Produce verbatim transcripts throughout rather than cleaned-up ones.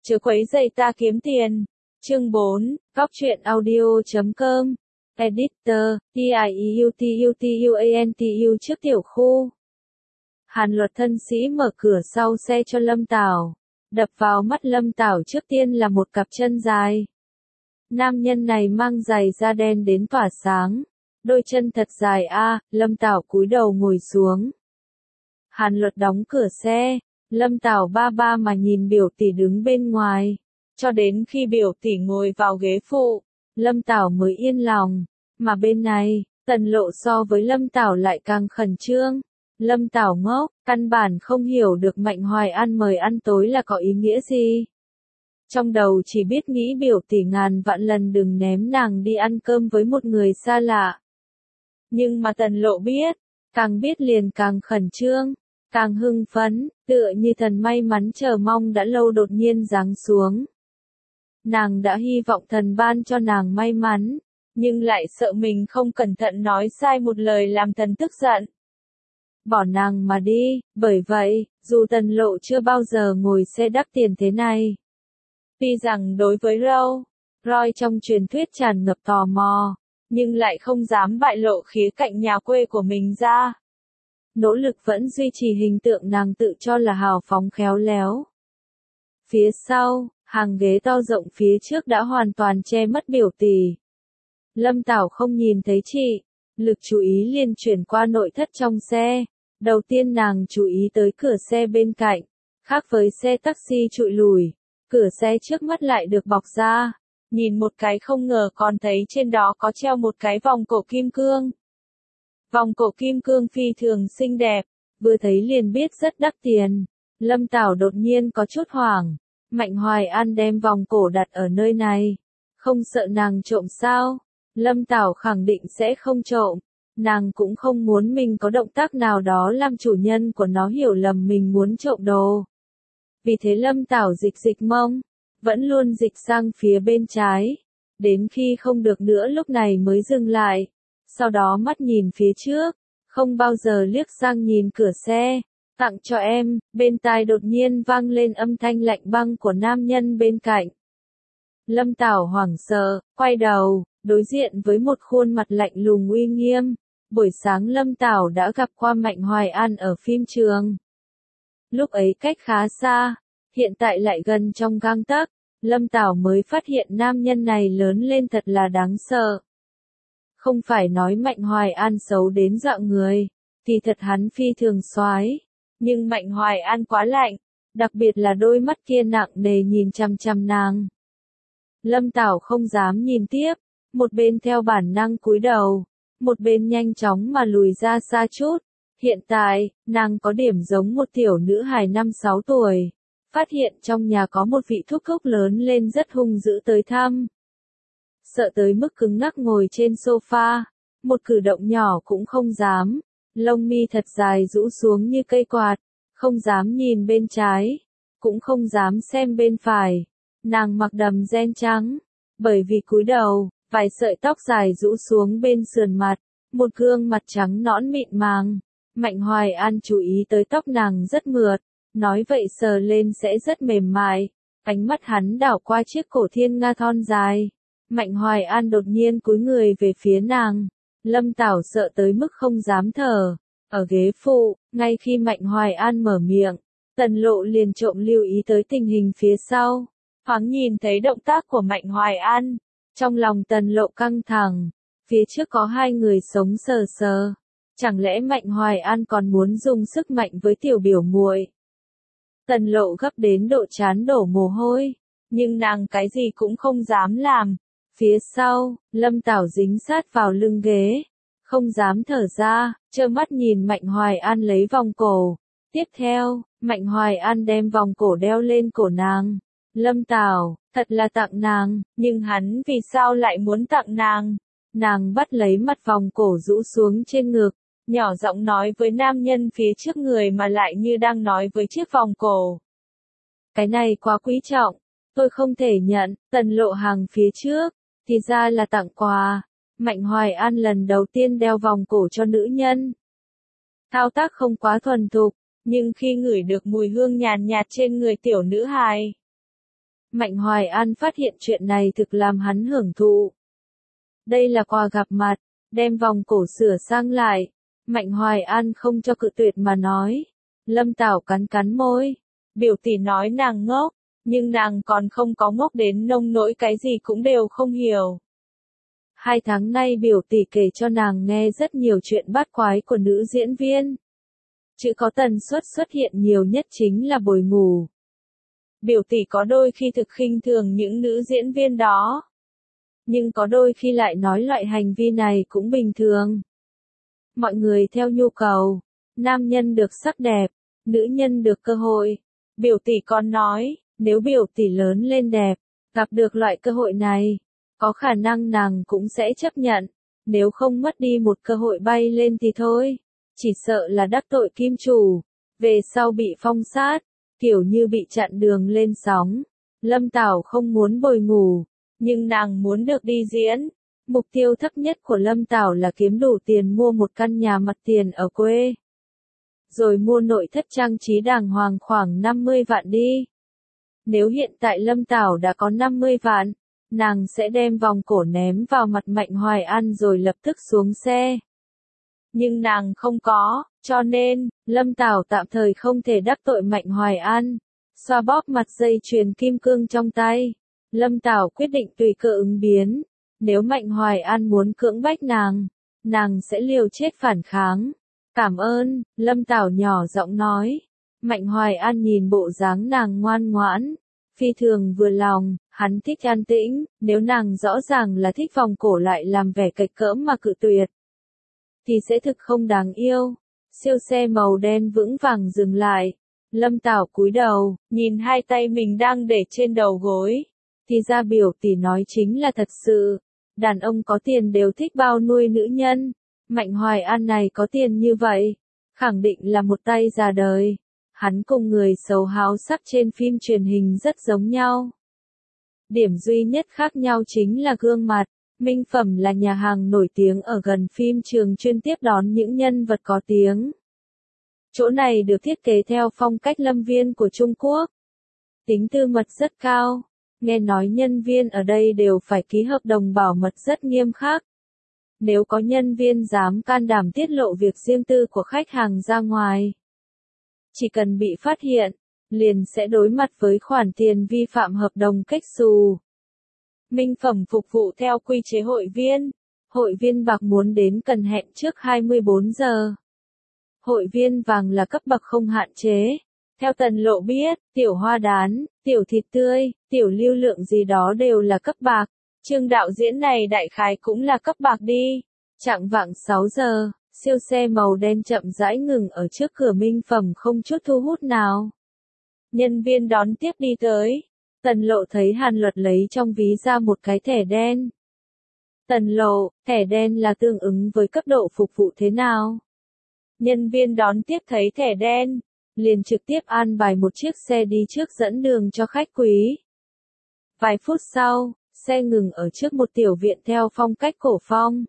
chớ quấy rầy ta kiếm tiền. Chương bốn, góc truyện audio chấm com. Editor, T I E U T U T U A N T U trước tiểu khu. Hàn Luật thân sĩ mở cửa sau xe cho Lâm Tảo. Đập vào mắt Lâm Tảo trước tiên là một cặp chân dài. Nam nhân này mang giày da đen đến tỏa sáng. Đôi chân thật dài a, Lâm Tảo cúi đầu ngồi xuống. Hàn Luật đóng cửa xe, Lâm Tảo ba ba mà nhìn biểu tỷ đứng bên ngoài. Cho đến khi biểu tỷ ngồi vào ghế phụ, Lâm Tảo mới yên lòng. Mà bên này, Tần Lộ so với Lâm Tảo lại càng khẩn trương. Lâm Tảo ngốc, căn bản không hiểu được Mạnh Hoài An mời ăn tối là có ý nghĩa gì. Trong đầu chỉ biết nghĩ biểu tỷ ngàn vạn lần đừng ném nàng đi ăn cơm với một người xa lạ. Nhưng mà Tần Lộ biết, càng biết liền càng khẩn trương, càng hưng phấn, tựa như thần may mắn chờ mong đã lâu đột nhiên giáng xuống. Nàng đã hy vọng thần ban cho nàng may mắn, nhưng lại sợ mình không cẩn thận nói sai một lời làm thần tức giận. Bỏ nàng mà đi, bởi vậy, dù Tần Lộ chưa bao giờ ngồi xe đắt tiền thế này. Tuy rằng đối với Râu, Roy trong truyền thuyết tràn ngập tò mò, nhưng lại không dám bại lộ khía cạnh nhà quê của mình ra. Nỗ lực vẫn duy trì hình tượng nàng tự cho là hào phóng khéo léo. Phía sau, hàng ghế to rộng phía trước đã hoàn toàn che mất biểu tỷ. Lâm Tảo không nhìn thấy chị, lực chú ý liền chuyển qua nội thất trong xe. Đầu tiên nàng chú ý tới cửa xe bên cạnh, khác với xe taxi trụi lùi, cửa xe trước mắt lại được bọc ra. Nhìn một cái không ngờ còn thấy trên đó có treo một cái vòng cổ kim cương. Vòng cổ kim cương phi thường xinh đẹp, vừa thấy liền biết rất đắt tiền. Lâm Tảo đột nhiên có chút hoảng. Mạnh Hoài An đem vòng cổ đặt ở nơi này, không sợ nàng trộm sao? Lâm Tảo khẳng định sẽ không trộm. Nàng cũng không muốn mình có động tác nào đó làm chủ nhân của nó hiểu lầm mình muốn trộm đồ. Vì thế Lâm Tảo dịch dịch mông, vẫn luôn dịch sang phía bên trái. Đến khi không được nữa lúc này mới dừng lại. Sau đó mắt nhìn phía trước, không bao giờ liếc sang nhìn cửa xe. Tặng cho em, bên tai đột nhiên vang lên âm thanh lạnh băng của nam nhân bên cạnh. Lâm Tảo hoảng sợ, quay đầu, đối diện với một khuôn mặt lạnh lùng uy nghiêm. Buổi sáng Lâm Tảo đã gặp qua Mạnh Hoài An ở phim trường. Lúc ấy cách khá xa, hiện tại lại gần trong gang tấc, Lâm Tảo mới phát hiện nam nhân này lớn lên thật là đáng sợ. Không phải nói Mạnh Hoài An xấu đến dọa người, thì thật hắn phi thường soái, nhưng Mạnh Hoài An quá lạnh, đặc biệt là đôi mắt kia nặng nề nhìn chằm chằm nàng. Lâm Tảo không dám nhìn tiếp, một bên theo bản năng cúi đầu. Một bên nhanh chóng mà lùi ra xa chút. Hiện tại, nàng có điểm giống một tiểu nữ hài năm sáu tuổi. Phát hiện trong nhà có một vị thúc thúc lớn lên rất hung dữ tới thăm. Sợ tới mức cứng ngắc ngồi trên sofa. Một cử động nhỏ cũng không dám. Lông mi thật dài rũ xuống như cây quạt. Không dám nhìn bên trái. Cũng không dám xem bên phải. Nàng mặc đầm ren trắng. Bởi vì cúi đầu, vài sợi tóc dài rũ xuống bên sườn mặt, một gương mặt trắng nõn mịn màng. Mạnh Hoài An chú ý tới tóc nàng rất mượt, nói vậy sờ lên sẽ rất mềm mại. Ánh mắt hắn đảo qua chiếc cổ thiên nga thon dài. Mạnh Hoài An đột nhiên cúi người về phía nàng. Lâm Tảo sợ tới mức không dám thở. Ở ghế phụ, ngay khi Mạnh Hoài An mở miệng, Tần Lộ liền trộm lưu ý tới tình hình phía sau. Thoáng nhìn thấy động tác của Mạnh Hoài An. Trong lòng Tần Lộ căng thẳng, phía trước có hai người sống sờ sờ. Chẳng lẽ Mạnh Hoài An còn muốn dùng sức mạnh với tiểu biểu muội? Tần Lộ gấp đến độ chán đổ mồ hôi, nhưng nàng cái gì cũng không dám làm. Phía sau, Lâm Tảo dính sát vào lưng ghế, không dám thở ra, trơ mắt nhìn Mạnh Hoài An lấy vòng cổ. Tiếp theo, Mạnh Hoài An đem vòng cổ đeo lên cổ nàng. Lâm Tảo, thật là tặng nàng, nhưng hắn vì sao lại muốn tặng nàng? Nàng bắt lấy mặt vòng cổ rũ xuống trên ngực, nhỏ giọng nói với nam nhân phía trước người mà lại như đang nói với chiếc vòng cổ. Cái này quá quý trọng, tôi không thể nhận. Tần Lộ hàng phía trước, thì ra là tặng quà. Mạnh Hoài An lần đầu tiên đeo vòng cổ cho nữ nhân. Thao tác không quá thuần thục, nhưng khi ngửi được mùi hương nhàn nhạt trên người tiểu nữ hài, Mạnh Hoài An phát hiện chuyện này thực làm hắn hưởng thụ. Đây là quà gặp mặt, đem vòng cổ sửa sang lại. Mạnh Hoài An không cho cự tuyệt mà nói. Lâm Tảo cắn cắn môi. Biểu tỷ nói nàng ngốc, nhưng nàng còn không có ngốc đến nông nỗi cái gì cũng đều không hiểu. Hai tháng nay biểu tỷ kể cho nàng nghe rất nhiều chuyện bát quái của nữ diễn viên. Chữ có tần suất xuất hiện nhiều nhất chính là bồi ngủ. Biểu tỷ có đôi khi thực khinh thường những nữ diễn viên đó. Nhưng có đôi khi lại nói loại hành vi này cũng bình thường. Mọi người theo nhu cầu, nam nhân được sắc đẹp, nữ nhân được cơ hội. Biểu tỷ còn nói, nếu biểu tỷ lớn lên đẹp, gặp được loại cơ hội này, có khả năng nàng cũng sẽ chấp nhận. Nếu không mất đi một cơ hội bay lên thì thôi, chỉ sợ là đắc tội kim chủ, về sau bị phong sát, kiểu như bị chặn đường lên sóng. Lâm Tảo không muốn bồi ngủ, nhưng nàng muốn được đi diễn. Mục tiêu thấp nhất của Lâm Tảo là kiếm đủ tiền mua một căn nhà mặt tiền ở quê. Rồi mua nội thất trang trí đàng hoàng khoảng năm mươi vạn đi. Nếu hiện tại Lâm Tảo đã có năm mươi vạn, nàng sẽ đem vòng cổ ném vào mặt Mạnh Hoài An rồi lập tức xuống xe. Nhưng nàng không có, cho nên, Lâm Tảo tạm thời không thể đắc tội Mạnh Hoài An. Xoa bóp mặt dây chuyền kim cương trong tay, Lâm Tảo quyết định tùy cơ ứng biến. Nếu Mạnh Hoài An muốn cưỡng bách nàng, nàng sẽ liều chết phản kháng. Cảm ơn, Lâm Tảo nhỏ giọng nói. Mạnh Hoài An nhìn bộ dáng nàng ngoan ngoãn, phi thường vừa lòng, hắn thích an tĩnh, nếu nàng rõ ràng là thích vòng cổ lại làm vẻ cạch cỡm mà cự tuyệt, thì sẽ thực không đáng yêu. Siêu xe màu đen vững vàng dừng lại. Lâm Tảo cúi đầu, nhìn hai tay mình đang để trên đầu gối. Thì ra biểu tỷ nói chính là thật sự. Đàn ông có tiền đều thích bao nuôi nữ nhân. Mạnh Hoài An này có tiền như vậy, khẳng định là một tay già đời. Hắn cùng người xấu háo sắc trên phim truyền hình rất giống nhau. Điểm duy nhất khác nhau chính là gương mặt. Minh Phẩm là nhà hàng nổi tiếng ở gần phim trường chuyên tiếp đón những nhân vật có tiếng. Chỗ này được thiết kế theo phong cách lâm viên của Trung Quốc. Tính tư mật rất cao. Nghe nói nhân viên ở đây đều phải ký hợp đồng bảo mật rất nghiêm khắc. Nếu có nhân viên dám can đảm tiết lộ việc riêng tư của khách hàng ra ngoài, chỉ cần bị phát hiện, liền sẽ đối mặt với khoản tiền vi phạm hợp đồng cách xù. Minh Phẩm phục vụ theo quy chế hội viên. Hội viên bạc muốn đến cần hẹn trước hai mươi bốn giờ. Hội viên vàng là cấp bậc không hạn chế. Theo Tần Lộ biết, tiểu hoa đán, tiểu thịt tươi, tiểu lưu lượng gì đó đều là cấp bạc. Trương đạo diễn này đại khái cũng là cấp bạc đi. Chạng vạng sáu giờ, siêu xe màu đen chậm rãi ngừng ở trước cửa Minh Phẩm không chút thu hút nào. Nhân viên đón tiếp đi tới. Tần Lộ thấy Hàn Luật lấy trong ví ra một cái thẻ đen. Tần Lộ, thẻ đen là tương ứng với cấp độ phục vụ thế nào? Nhân viên đón tiếp thấy thẻ đen, liền trực tiếp an bài một chiếc xe đi trước dẫn đường cho khách quý. Vài phút sau, xe ngừng ở trước một tiểu viện theo phong cách cổ phong.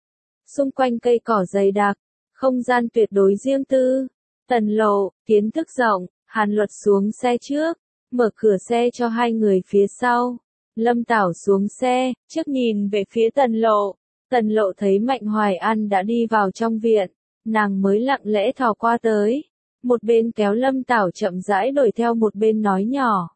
Xung quanh cây cỏ dày đặc, không gian tuyệt đối riêng tư. Tần Lộ, kiến thức rộng, Hàn Luật xuống xe trước, mở cửa xe cho hai người phía sau. Lâm Tảo xuống xe, trước nhìn về phía Tần Lộ. Tần Lộ thấy Mạnh Hoài An đã đi vào trong viện, nàng mới lặng lẽ thò qua tới. Một bên kéo Lâm Tảo chậm rãi đuổi theo một bên nói nhỏ.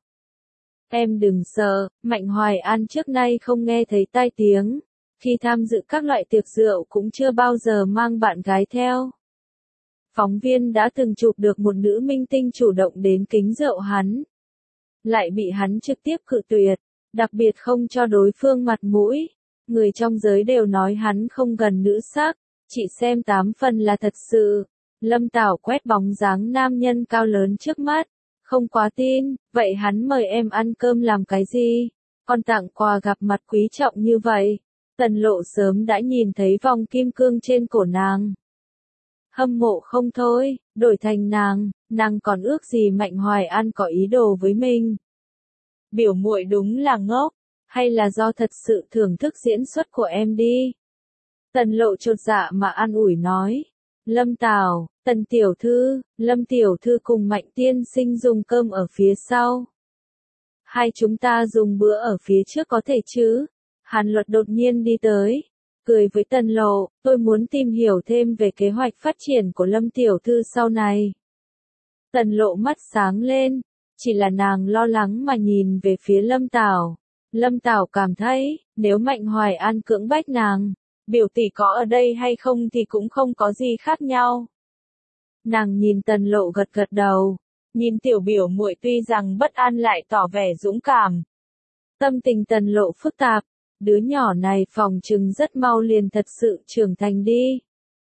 Em đừng sợ, Mạnh Hoài An trước nay không nghe thấy tai tiếng. Khi tham dự các loại tiệc rượu cũng chưa bao giờ mang bạn gái theo. Phóng viên đã từng chụp được một nữ minh tinh chủ động đến kính rượu hắn. Lại bị hắn trực tiếp cự tuyệt, đặc biệt không cho đối phương mặt mũi. Người trong giới đều nói hắn không gần nữ sắc, chỉ xem tám phần là thật sự. Lâm Tảo quét bóng dáng nam nhân cao lớn trước mắt, không quá tin, vậy hắn mời em ăn cơm làm cái gì? Còn tặng quà gặp mặt quý trọng như vậy. Tần Lộ sớm đã nhìn thấy vòng kim cương trên cổ nàng. Hâm mộ không thôi, đổi thành nàng, nàng còn ước gì Mạnh Hoài An có ý đồ với mình. Biểu muội đúng là ngốc, hay là do thật sự thưởng thức diễn xuất của em đi. Tần Lộ chột dạ mà an ủi nói. Lâm Tảo, Tần tiểu thư, Lâm tiểu thư cùng Mạnh tiên sinh dùng cơm ở phía sau. hai chúng ta dùng bữa ở phía trước có thể chứ? Hàn Luật đột nhiên đi tới, cười với Tần Lộ, tôi muốn tìm hiểu thêm về kế hoạch phát triển của Lâm tiểu thư sau này. Tần Lộ mắt sáng lên, chỉ là nàng lo lắng mà nhìn về phía Lâm Tảo. Lâm Tảo cảm thấy, nếu Mạnh Hoài An cưỡng bách nàng, biểu tỷ có ở đây hay không thì cũng không có gì khác nhau. Nàng nhìn Tần Lộ gật gật đầu, nhìn tiểu biểu muội tuy rằng bất an lại tỏ vẻ dũng cảm. Tâm tình Tần Lộ phức tạp, đứa nhỏ này phòng chừng rất mau liền thật sự trưởng thành đi.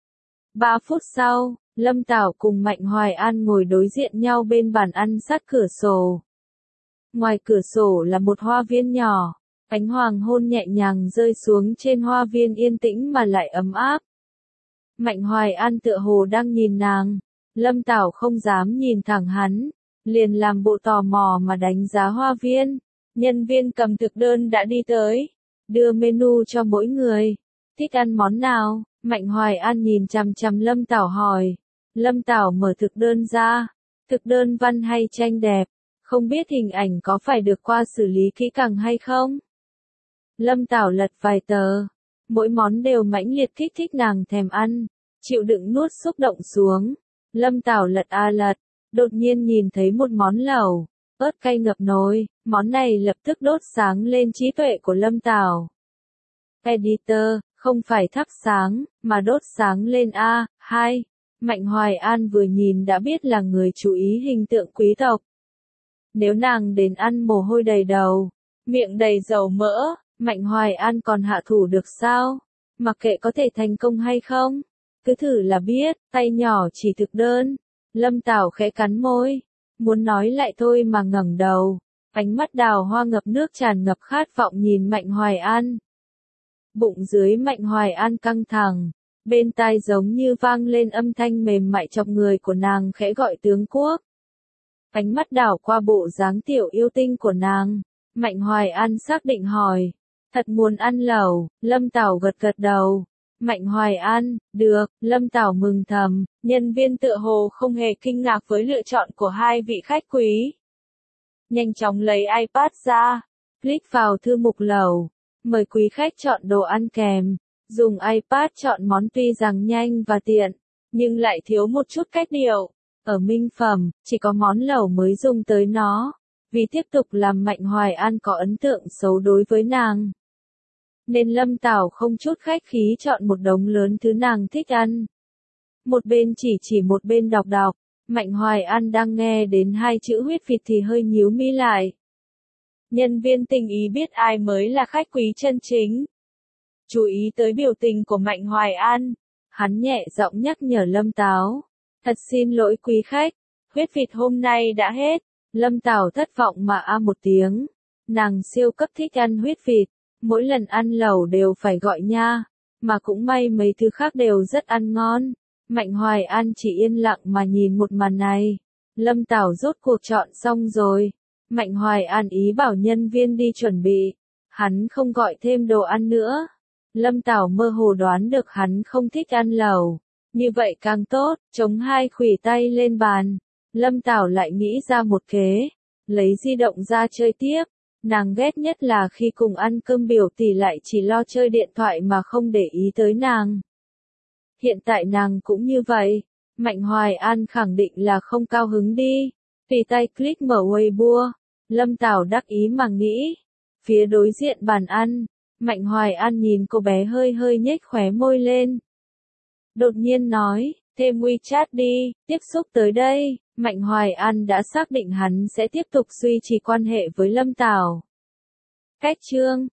Ba phút sau, Lâm Tảo cùng Mạnh Hoài An ngồi đối diện nhau bên bàn ăn sát cửa sổ. Ngoài cửa sổ là một hoa viên nhỏ, ánh hoàng hôn nhẹ nhàng rơi xuống trên hoa viên yên tĩnh mà lại ấm áp. Mạnh Hoài An tựa hồ đang nhìn nàng, Lâm Tảo không dám nhìn thẳng hắn, liền làm bộ tò mò mà đánh giá hoa viên. Nhân viên cầm thực đơn đã đi tới, đưa menu cho mỗi người. Thích ăn món nào? Mạnh Hoài An nhìn chằm chằm Lâm Tảo hỏi. Lâm Tảo mở thực đơn ra, thực đơn văn hay tranh đẹp, không biết hình ảnh có phải được qua xử lý kỹ càng hay không? Lâm Tảo lật vài tờ, mỗi món đều mãnh liệt kích thích nàng thèm ăn, chịu đựng nuốt xúc động xuống. Lâm Tảo lật a lật, đột nhiên nhìn thấy một món lẩu, ớt cay ngập nồi, món này lập tức đốt sáng lên trí tuệ của Lâm Tảo. Editor, không phải thắp sáng, mà đốt sáng lên a, hai. Mạnh Hoài An vừa nhìn đã biết là người chú ý hình tượng quý tộc. Nếu nàng đến ăn mồ hôi đầy đầu, miệng đầy dầu mỡ, Mạnh Hoài An còn hạ thủ được sao? Mặc kệ có thể thành công hay không, cứ thử là biết, tay nhỏ chỉ thực đơn. Lâm Tảo khẽ cắn môi, muốn nói lại thôi mà ngẩng đầu, ánh mắt đào hoa ngập nước tràn ngập khát vọng nhìn Mạnh Hoài An. Bụng dưới Mạnh Hoài An căng thẳng, bên tai giống như vang lên âm thanh mềm mại chọc người của nàng khẽ gọi tướng quốc. Ánh mắt đảo qua bộ dáng tiểu yêu tinh của nàng, Mạnh Hoài An xác định hỏi, thật muốn ăn lẩu? Lâm Tảo gật gật đầu. Mạnh Hoài An, được. Lâm Tảo mừng thầm, nhân viên tựa hồ không hề kinh ngạc với lựa chọn của hai vị khách quý. Nhanh chóng lấy iPad ra, click vào thư mục lẩu, mời quý khách chọn đồ ăn kèm. Dùng iPad chọn món tuy rằng nhanh và tiện, nhưng lại thiếu một chút cách điệu. Ở minh phẩm, chỉ có món lẩu mới dùng tới nó, vì tiếp tục làm Mạnh Hoài An có ấn tượng xấu đối với nàng. Nên Lâm Tảo không chút khách khí chọn một đống lớn thứ nàng thích ăn. Một bên chỉ chỉ một bên đọc đọc, Mạnh Hoài An đang nghe đến hai chữ huyết vịt thì hơi nhíu mi lại. Nhân viên tình ý biết ai mới là khách quý chân chính. Chú ý tới biểu tình của Mạnh Hoài An, hắn nhẹ giọng nhắc nhở Lâm Tảo. Thật xin lỗi quý khách, huyết vịt hôm nay đã hết. Lâm Tảo thất vọng mà a một tiếng. Nàng siêu cấp thích ăn huyết vịt, mỗi lần ăn lẩu đều phải gọi nha, mà cũng may mấy thứ khác đều rất ăn ngon. Mạnh Hoài An chỉ yên lặng mà nhìn một màn này. Lâm Tảo rốt cuộc chọn xong rồi. Mạnh Hoài An ý bảo nhân viên đi chuẩn bị. Hắn không gọi thêm đồ ăn nữa. Lâm Tảo mơ hồ đoán được hắn không thích ăn lẩu. Như vậy càng tốt, chống hai khuỷu tay lên bàn. Lâm Tảo lại nghĩ ra một kế. Lấy di động ra chơi tiếp. Nàng ghét nhất là khi cùng ăn cơm biểu tỷ lại chỉ lo chơi điện thoại mà không để ý tới nàng. Hiện tại nàng cũng như vậy. Mạnh Hoài An khẳng định là không cao hứng đi. Tùy tay click mở Weibo. Lâm Tảo đắc ý mà nghĩ. Phía đối diện bàn ăn, Mạnh Hoài An nhìn cô bé hơi hơi nhếch khóe môi lên. Đột nhiên nói, thêm WeChat đi, tiếp xúc tới đây. Mạnh Hoài An đã xác định hắn sẽ tiếp tục duy trì quan hệ với Lâm Tảo. Cách chương